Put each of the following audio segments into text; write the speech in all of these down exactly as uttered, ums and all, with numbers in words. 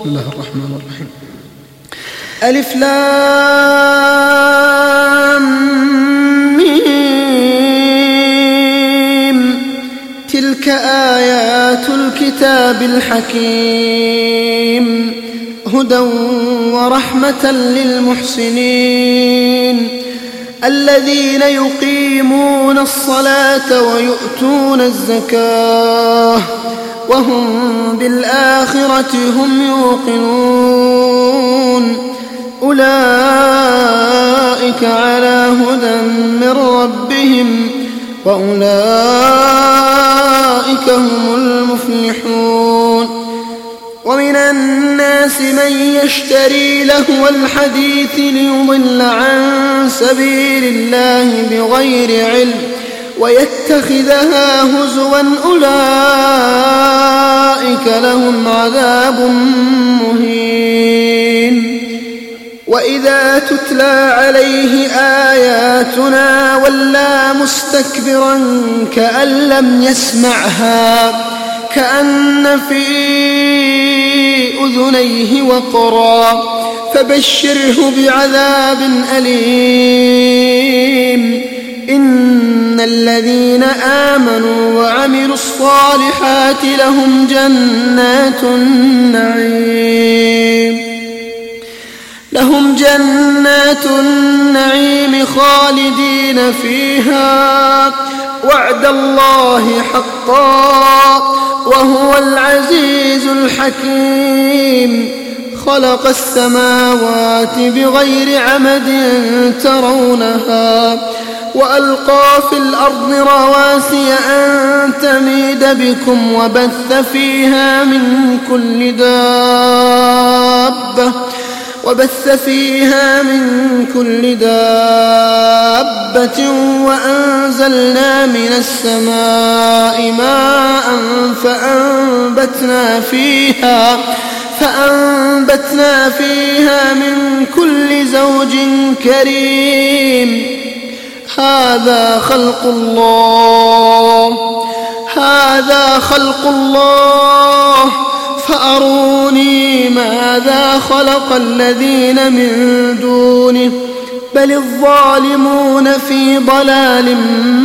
بسم الله الرحمن الرحيم. ألف لام ميم. تلك آيات الكتاب الحكيم هدى ورحمة للمحسنين الذين يقيمون الصلاة ويؤتون الزكاة وهم بالآخرة هم يوقنون أولئك على هدى من ربهم وأولئك هم المفلحون. ومن الناس من يشتري لهو الحديث ليضل عن سبيل الله بغير علم ويتخذها هزوا أولئك لهم عذاب مهين. وإذا تتلى عليه آياتنا ولى مستكبرا كأن لم يسمعها كأن في أذنيه وقرا فبشره بعذاب أليم. إن الذين آمنوا وعملوا الصالحات لهم جنات النعيم لهم جنات النعيم خالدين فيها وعد الله حقا وهو العزيز الحكيم. خلق السماوات بغير عمد ترونها وألقى في الأرض رواسي أن تميد بكم وبث فيها من كل دابة وبث فيها من كل دابة وأنزلنا من السماء ماء فأنبتنا فيها فأنبتنا فيها من كل زوج كريم. هذا خلق الله هذا خلق الله فأروني ماذا خلق الذين من دونه بل الظالمون في ضلال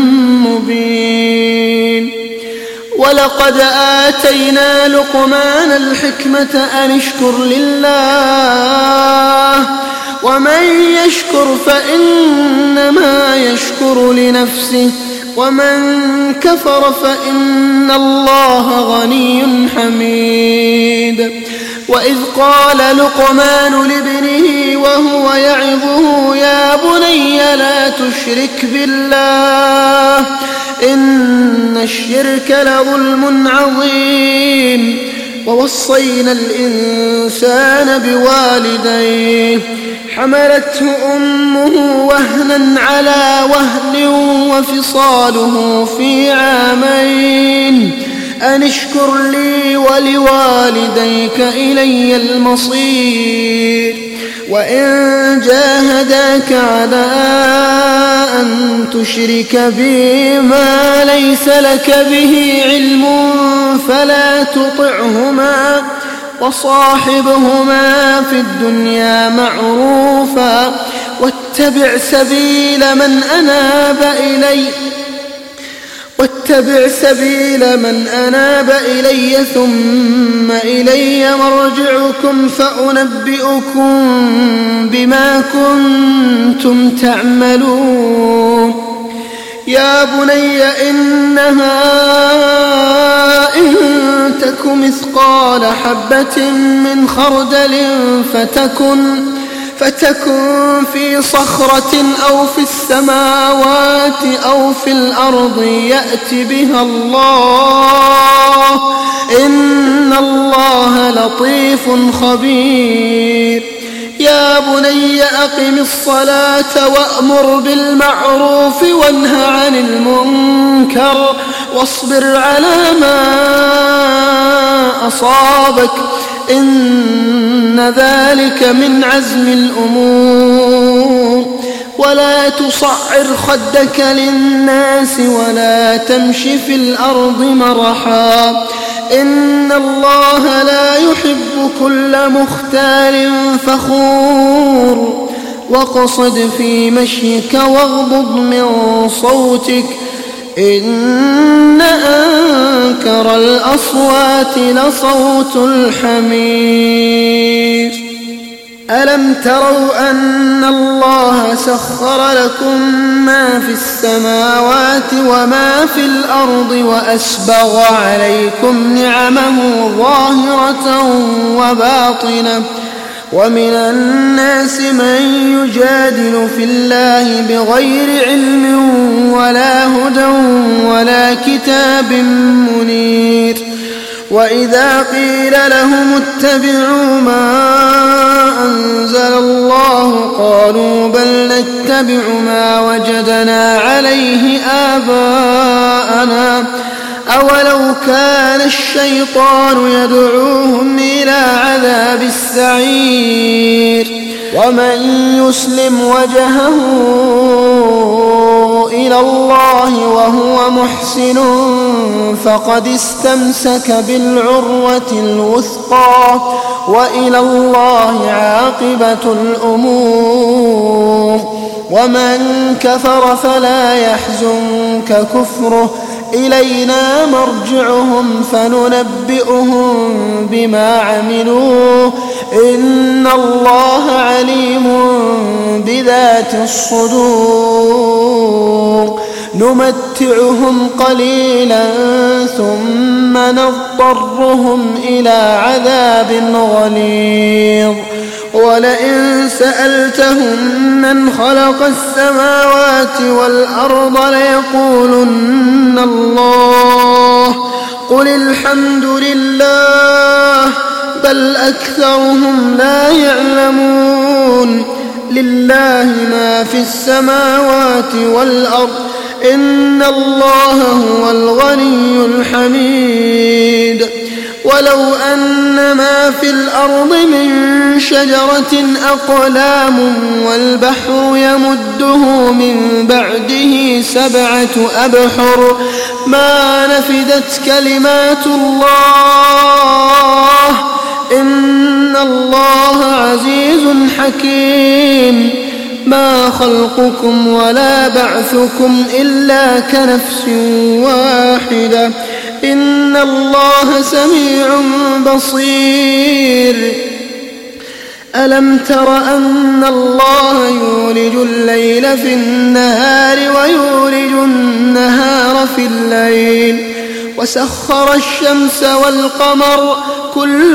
مبين. ولقد آتينا لقمان الحكمة أن اشكر لله ومن يشكر فإنما يشكر لنفسه ومن كفر فإن الله غني حميد. وإذ قال لقمان لابنه وهو يعظه يا بني لا تشرك بالله إن الشرك لظلم عظيم. ووصينا الإنسان بوالديه حملته أمه وهنا على وهن وفصاله في عامين أن اشكر لي ولوالديك إلي المصير. وإن جاهداك على أن تشرك بي ما ليس لك به علم فلا تطعهما وصاحبهما في الدنيا معروفا واتبع سبيل من أناب إلي واتبع سبيل من أناب إلي ثم إلي مرجعكم فأنبئكم بما كنتم تعملون. يا بني إنها إن تك مثقال حبة من خردل فتكن فتكن في صخرة أو في السماوات أو في الأرض يأت بها الله إن الله لطيف خبير. يا بني أقم الصلاة وأمر بالمعروف وانه عن المنكر واصبر على ما أصابك إن ذلك من عزم الأمور. ولا تصعر خدك للناس ولا تمش في الأرض مرحا إن الله لا يحب كل مختال فخور واقصد في مشيك واغضض من صوتك إن أنكر الأصوات لصوت الحمير. ألم تروا أن الله سخر لكم ما في السماوات وما في الأرض وأسبغ عليكم نعمه ظاهرة وباطنة ومن الناس من يجادل في الله بغير علم ولا هدى ولا كتاب منير. وإذا قيل لهم اتبعوا ما أنزل الله قالوا بل نتبع ما وجدنا عليه آباءنا أولو كان الشيطان يدعوهم إلى عذاب السعير. ومن يسلم وجهه إلى الله وهو محسن فقد استمسك بالعروة الوثقى وإلى الله عاقبة الأمور. ومن كفر فلا يحزنك كفره إلينا مرجعهم فننبئهم بما عملوا إن الله عليم بذات الصدور. نمتعهم قليلا ثم نضطرهم إلى عذاب غليظ. ولئن سألتهم من خلق السماوات والأرض ليقولن الله قل الحمد لله بل أكثرهم لا يعلمون. لله ما في السماوات والأرض إن الله هو الغني الحميد. ولو أن ما في الأرض من شجرة أقلام والبحر يمده من بعده سبعة أبحر ما نفدت كلمات الله إن الله عزيز حكيم. ما خلقكم ولا بعثكم إلا كنفس واحدة إن الله سميع بصير. ألم تر أن الله يولج الليل في النهار ويولج النهار في الليل وسخر الشمس والقمر كل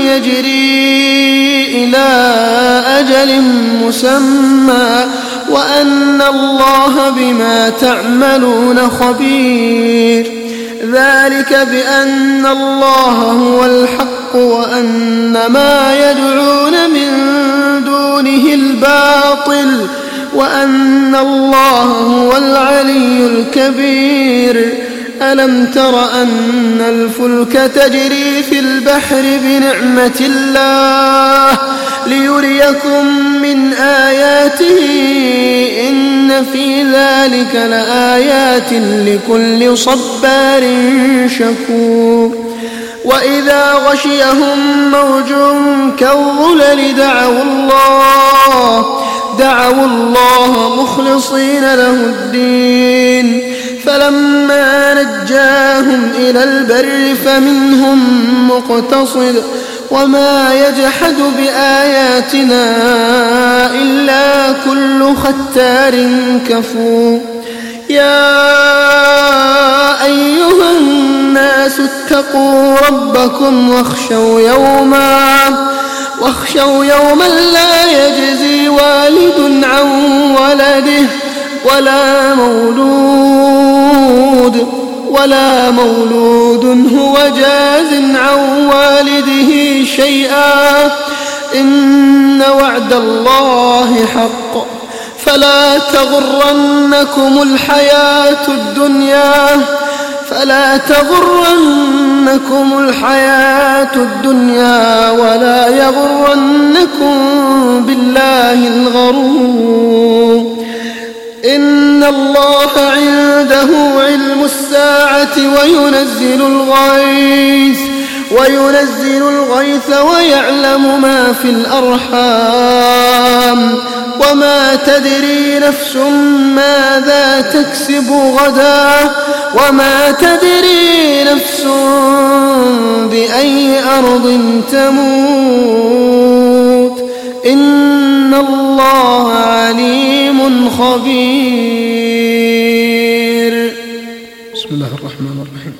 يجري إلى أجل مسمى وأن الله بما تعملون خبير. ذلك بأن الله هو الحق وأن ما يدعون من دونه الباطل وأن الله هو العلي الكبير. ألم تر أن الفلك تجري في البحر بنعمة الله ليريكم من آياته إن في ذلك لآيات لكل صبار شكور. وإذا غشيهم موج كالظلل دعوا الله دعوا الله مخلصين له الدين فلما نجاهم إلى البر فمنهم مقتصد وما يجحد بآياتنا إلا كل ختار كفور. يا أيها الناس اتقوا ربكم واخشوا يوما واخشوا يوما لا يجزي والد عن ولده ولا مولود ولا مولود هو جاز عن والده شيئا إن وعد الله حق فلا تغرنكم الحياة الدنيا فلا تغرنكم الحياة الدنيا ولا يغرنكم بالله الغرور. إن الله عنده علم الساعة وينزل الغيث وينزل الغيث ويعلم ما في الأرحام وما تدري نفس ماذا تكسب غدا وما تدري نفس بأي أرض تموت إن الله عليم خبير. بسم الله الرحمن الرحيم.